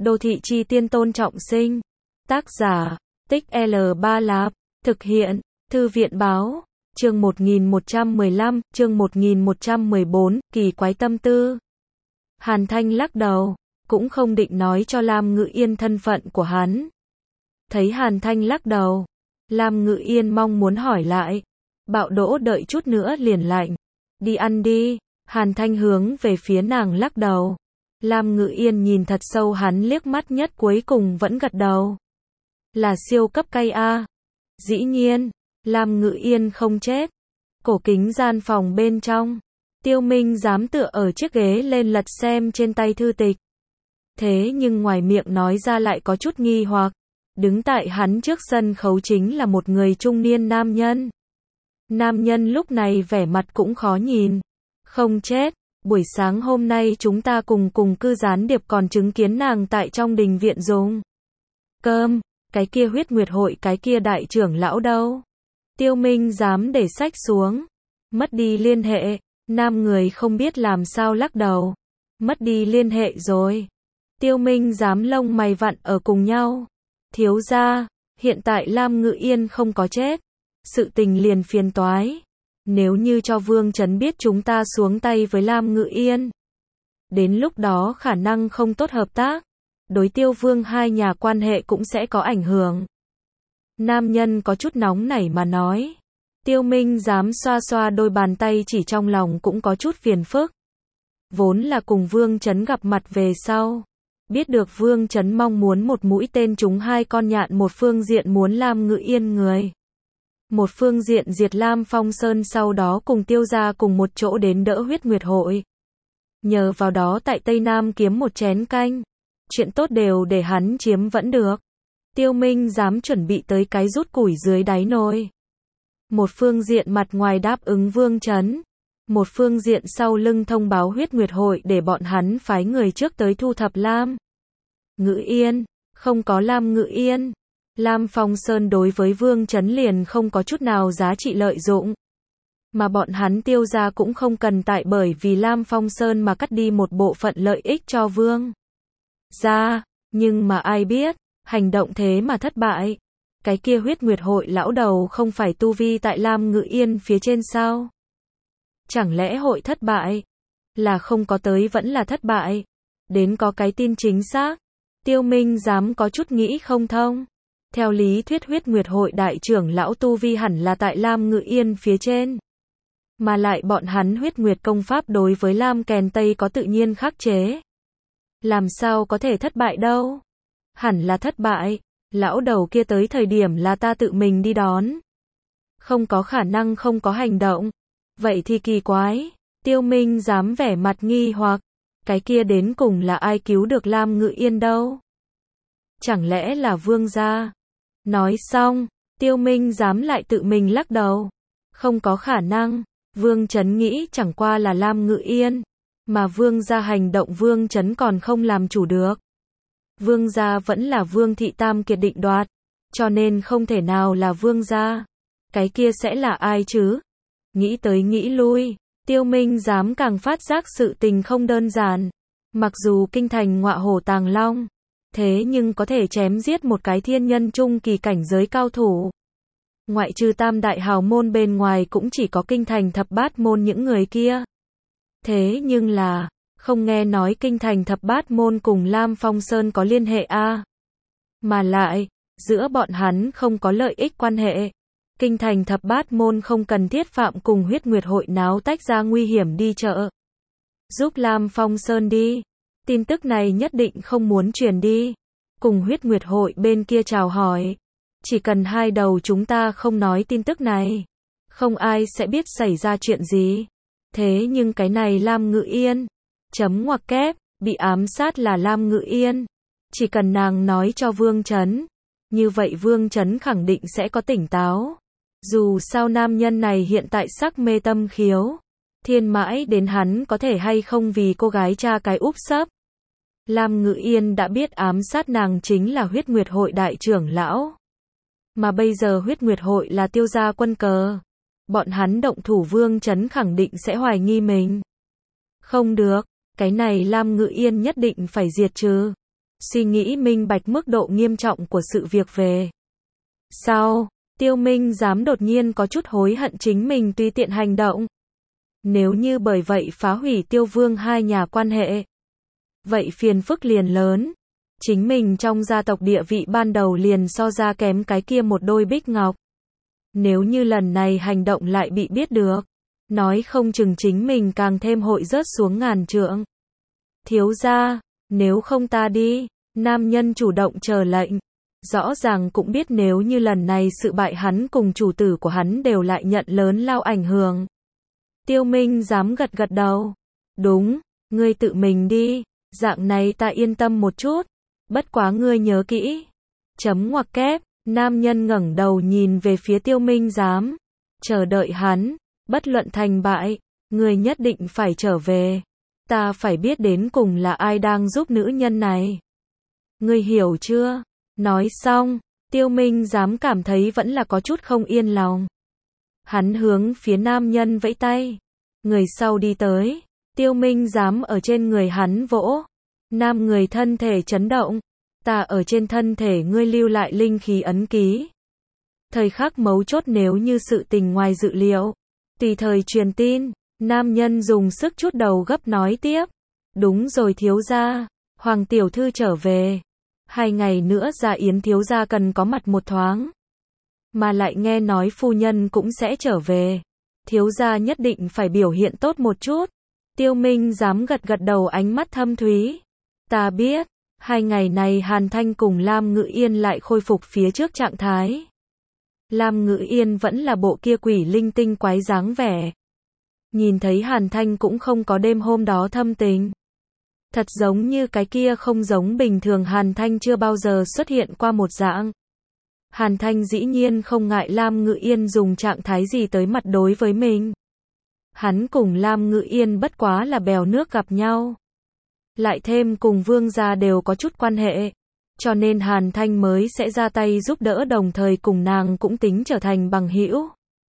Đô thị chi tiên Tôn Trọng Sinh. Tác giả, Tích L3 Lạp. Thực hiện, Thư viện báo. Chương 1115, chương 1114, kỳ quái tâm tư. Hàn Thanh lắc đầu, cũng không định nói cho Lam Ngự Yên thân phận của hắn. Thấy Hàn Thanh lắc đầu, Lam Ngự Yên mong muốn hỏi lại. Bạo Đỗ đợi chút nữa liền lạnh. Đi ăn đi. Hàn Thanh hướng về phía nàng lắc đầu. Lam Ngự Yên nhìn thật sâu hắn liếc mắt nhất cuối cùng vẫn gật đầu. Là siêu cấp cay a. Dĩ nhiên, Lam Ngự Yên không chết. Cổ kính gian phòng bên trong, Tiêu Minh dám tựa ở chiếc ghế lên lật xem trên tay thư tịch. Thế nhưng ngoài miệng nói ra lại có chút nghi hoặc. Đứng tại hắn trước sân khấu chính là một người trung niên nam nhân. Nam nhân lúc này vẻ mặt cũng khó nhìn. Không chết. Buổi sáng hôm nay chúng ta cùng cư gián điệp còn chứng kiến nàng tại trong đình viện dùng cơm. Cái kia huyết nguyệt hội, cái kia đại trưởng lão đâu? Tiêu Minh dám để sách xuống. Mất đi liên hệ. Nam người không biết làm sao lắc đầu. Mất đi liên hệ rồi. Tiêu Minh dám lông mày vặn ở cùng nhau. Thiếu gia, hiện tại Lam Ngự Yên không có chết. Sự tình liền phiền toái. Nếu như cho Vương Chấn biết chúng ta xuống tay với Lam Ngự Yên, đến lúc đó khả năng không tốt hợp tác. Đối Tiêu Vương hai nhà quan hệ cũng sẽ có ảnh hưởng. Nam nhân có chút nóng nảy mà nói. Tiêu Minh dám xoa xoa đôi bàn tay chỉ trong lòng cũng có chút phiền phức. Vốn là cùng Vương Chấn gặp mặt về sau. Biết được Vương Chấn mong muốn một mũi tên trúng hai con nhạn, một phương diện muốn Lam Ngự Yên người. Một phương diện diệt Lam Phong Sơn, sau đó cùng Tiêu gia cùng một chỗ đến đỡ huyết nguyệt hội. Nhờ vào đó tại Tây Nam kiếm một chén canh. Chuyện tốt đều để hắn chiếm vẫn được. Tiêu Minh dám chuẩn bị tới cái rút củi dưới đáy nồi. Một phương diện mặt ngoài đáp ứng Vương Chấn. Một phương diện sau lưng thông báo huyết nguyệt hội để bọn hắn phái người trước tới thu thập Lam Ngự Yên. Không có Lam Ngự Yên, Lam Phong Sơn đối với Vương Chấn liền không có chút nào giá trị lợi dụng. Mà bọn hắn Tiêu gia cũng không cần tại bởi vì Lam Phong Sơn mà cắt đi một bộ phận lợi ích cho Vương gia. Nhưng mà ai biết, hành động thế mà thất bại. Cái kia huyết nguyệt hội lão đầu không phải tu vi tại Lam Ngự Yên phía trên sao? Chẳng lẽ hội thất bại? Là không có tới vẫn là thất bại? Đến có cái tin chính xác. Tiêu Minh dám có chút nghĩ không thông. Theo lý thuyết huyết nguyệt hội đại trưởng lão tu vi hẳn là tại Lam Ngự Yên phía trên. Mà lại bọn hắn huyết nguyệt công pháp đối với Lam Kèn Tây có tự nhiên khắc chế. Làm sao có thể thất bại đâu? Hẳn là thất bại. Lão đầu kia tới thời điểm là ta tự mình đi đón. Không có khả năng không có hành động. Vậy thì kỳ quái. Tiêu Minh dám vẻ mặt nghi hoặc. Cái kia đến cùng là ai cứu được Lam Ngự Yên đâu? Chẳng lẽ là Vương gia? Nói xong, Tiêu Minh dám lại tự mình lắc đầu. Không có khả năng. Vương Chấn nghĩ chẳng qua là Lam Ngự Yên. Mà Vương gia hành động Vương Chấn còn không làm chủ được. Vương gia vẫn là Vương thị tam kiệt định đoạt. Cho nên không thể nào là Vương gia. Cái kia sẽ là ai chứ? Nghĩ tới nghĩ lui, Tiêu Minh dám càng phát giác sự tình không đơn giản. Mặc dù kinh thành ngọa hổ tàng long, thế nhưng có thể chém giết một cái thiên nhân trung kỳ cảnh giới cao thủ. Ngoại trừ tam đại hào môn bên ngoài cũng chỉ có kinh thành thập bát môn những người kia. Thế nhưng là, không nghe nói kinh thành thập bát môn cùng Lam Phong Sơn có liên hệ a? Mà lại, giữa bọn hắn không có lợi ích quan hệ. Kinh thành thập bát môn không cần thiết phạm cùng huyết nguyệt hội náo tách ra nguy hiểm đi chợ. Giúp Lam Phong Sơn đi. Tin tức này nhất định không muốn truyền đi. Cùng huyết nguyệt hội bên kia chào hỏi. Chỉ cần hai đầu chúng ta không nói tin tức này, không ai sẽ biết xảy ra chuyện gì. Thế nhưng cái này Lam Ngự Yên, chấm ngoặc kép, bị ám sát là Lam Ngự Yên. Chỉ cần nàng nói cho Vương Chấn, như vậy Vương Chấn khẳng định sẽ có tỉnh táo. Dù sao nam nhân này hiện tại sắc mê tâm khiếu. Thiên mãi đến hắn có thể hay không vì cô gái cha cái úp sấp. Lam Ngự Yên đã biết ám sát nàng chính là huyết nguyệt hội đại trưởng lão. Mà bây giờ huyết nguyệt hội là Tiêu gia quân cờ. Bọn hắn động thủ Vương Chấn khẳng định sẽ hoài nghi mình. Không được, cái này Lam Ngự Yên nhất định phải diệt trừ. suy nghĩ minh bạch mức độ nghiêm trọng của sự việc về sau, Tiêu Minh Giám đột nhiên có chút hối hận chính mình tùy tiện hành động. Nếu như bởi vậy phá hủy Tiêu Vương hai nhà quan hệ, vậy phiền phức liền lớn. Chính mình trong gia tộc địa vị ban đầu liền so ra kém cái kia một đôi bích ngọc. Nếu như lần này hành động lại bị biết được, nói không chừng chính mình càng thêm hội rớt xuống ngàn trượng. Thiếu gia, nếu không ta đi, nam nhân chủ động chờ lệnh. Rõ ràng cũng biết nếu như lần này sự bại hắn cùng chủ tử của hắn đều lại nhận lớn lao ảnh hưởng. Tiêu Minh dám gật gật đầu. Đúng, ngươi tự mình đi, dạng này ta yên tâm một chút. Bất quá ngươi nhớ kỹ. Chấm ngoặc kép, nam nhân ngẩng đầu nhìn về phía Tiêu Minh Giám. Chờ đợi hắn, bất luận thành bại, ngươi nhất định phải trở về. Ta phải biết đến cùng là ai đang giúp nữ nhân này. Ngươi hiểu chưa? Nói xong, Tiêu Minh Giám cảm thấy vẫn là có chút không yên lòng. Hắn hướng phía nam nhân vẫy tay. Người sau đi tới. Tiêu Minh Giám ở trên người hắn vỗ. Nam người thân thể chấn động. Ta ở trên thân thể ngươi lưu lại linh khí ấn ký. Thời khắc mấu chốt nếu như sự tình ngoài dự liệu, tùy thời truyền tin. Nam nhân dùng sức chút đầu gấp nói tiếp. Đúng rồi thiếu gia, Hoàng tiểu thư trở về. 2 ngày nữa Gia Yến thiếu gia cần có mặt một thoáng. Mà lại nghe nói phu nhân cũng sẽ trở về. Thiếu gia nhất định phải biểu hiện tốt một chút. Tiêu Minh dám gật gật đầu ánh mắt thâm thúy. Ta biết, 2 ngày này Hàn Thanh cùng Lam Ngự Yên lại khôi phục phía trước trạng thái. Lam Ngự Yên vẫn là bộ kia quỷ linh tinh quái dáng vẻ. Nhìn thấy Hàn Thanh cũng không có đêm hôm đó thâm tình. Thật giống như cái kia không giống bình thường Hàn Thanh chưa bao giờ xuất hiện qua một dạng. Hàn Thanh dĩ nhiên không ngại Lam Ngự Yên dùng trạng thái gì tới mặt đối với mình. Hắn cùng Lam Ngự Yên bất quá là bèo nước gặp nhau. Lại thêm cùng Vương gia đều có chút quan hệ. Cho nên Hàn Thanh mới sẽ ra tay giúp đỡ đồng thời cùng nàng cũng tính trở thành bằng hữu.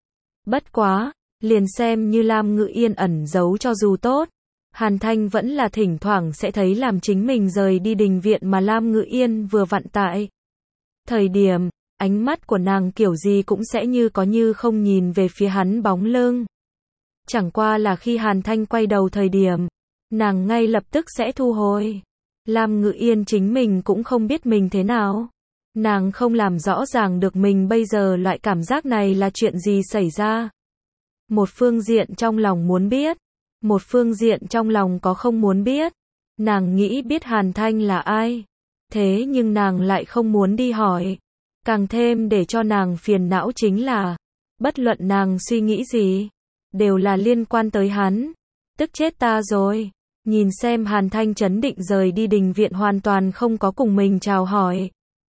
Bất quá, liền xem như Lam Ngự Yên ẩn giấu cho dù tốt. Hàn Thanh vẫn là thỉnh thoảng sẽ thấy làm chính mình rời đi đình viện mà Lam Ngự Yên vừa vặn tại. Thời điểm, ánh mắt của nàng kiểu gì cũng sẽ như có như không nhìn về phía hắn bóng lưng. Chẳng qua là khi Hàn Thanh quay đầu thời điểm, nàng ngay lập tức sẽ thu hồi. Lam Ngự Yên chính mình cũng không biết mình thế nào. Nàng không làm rõ ràng được mình bây giờ loại cảm giác này là chuyện gì xảy ra. Một phương diện trong lòng muốn biết. Một phương diện trong lòng có không muốn biết. Nàng nghĩ biết Hàn Thanh là ai. Thế nhưng nàng lại không muốn đi hỏi. Càng thêm để cho nàng phiền não chính là, bất luận nàng suy nghĩ gì, đều là liên quan tới hắn. Tức chết ta rồi. Nhìn xem Hàn Thanh chấn định rời đi đình viện hoàn toàn không có cùng mình chào hỏi.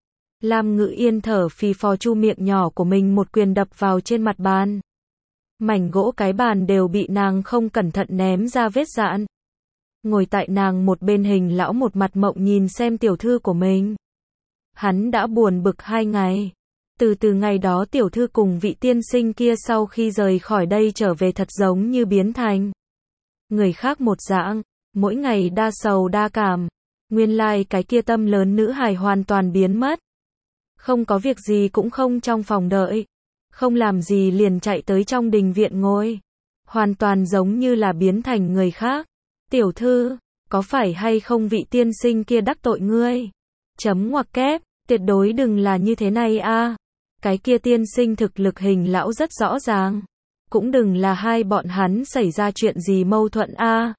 Lam Ngự Yên thở phì phò chu miệng nhỏ của mình một quyền đập vào trên mặt bàn. Mảnh gỗ cái bàn đều bị nàng không cẩn thận ném ra vết dạn. Ngồi tại nàng một bên Hình lão một mặt mộng nhìn xem tiểu thư của mình. Hắn đã buồn bực 2 ngày. Từ ngày đó tiểu thư cùng vị tiên sinh kia sau khi rời khỏi đây trở về thật giống như biến thành người khác một dạng, mỗi ngày đa sầu đa cảm. Nguyên lai cái kia tâm lớn nữ hài hoàn toàn biến mất. Không có việc gì cũng không trong phòng đợi. Không làm gì liền chạy tới trong đình viện ngồi. Hoàn toàn giống như là biến thành người khác. Tiểu thư, có phải hay không vị tiên sinh kia đắc tội ngươi? Chấm ngoặc kép, tuyệt đối đừng là như thế này a. Cái kia tiên sinh thực lực Hình lão rất rõ ràng. Cũng đừng là hai bọn hắn xảy ra chuyện gì mâu thuẫn a.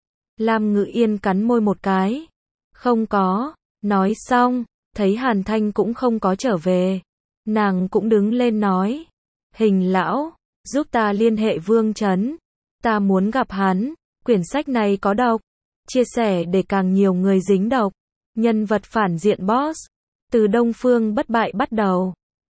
Lam Ngự Yên cắn môi một cái. Không có. Nói xong, thấy Hàn Thanh cũng không có trở về. Nàng cũng đứng lên nói. Hình lão, giúp ta liên hệ Vương Trấn. Ta muốn gặp hắn. Quyển sách này có độc. Chia sẻ để càng nhiều người dính độc. Nhân vật phản diện boss. Từ Đông Phương Bất Bại bắt đầu.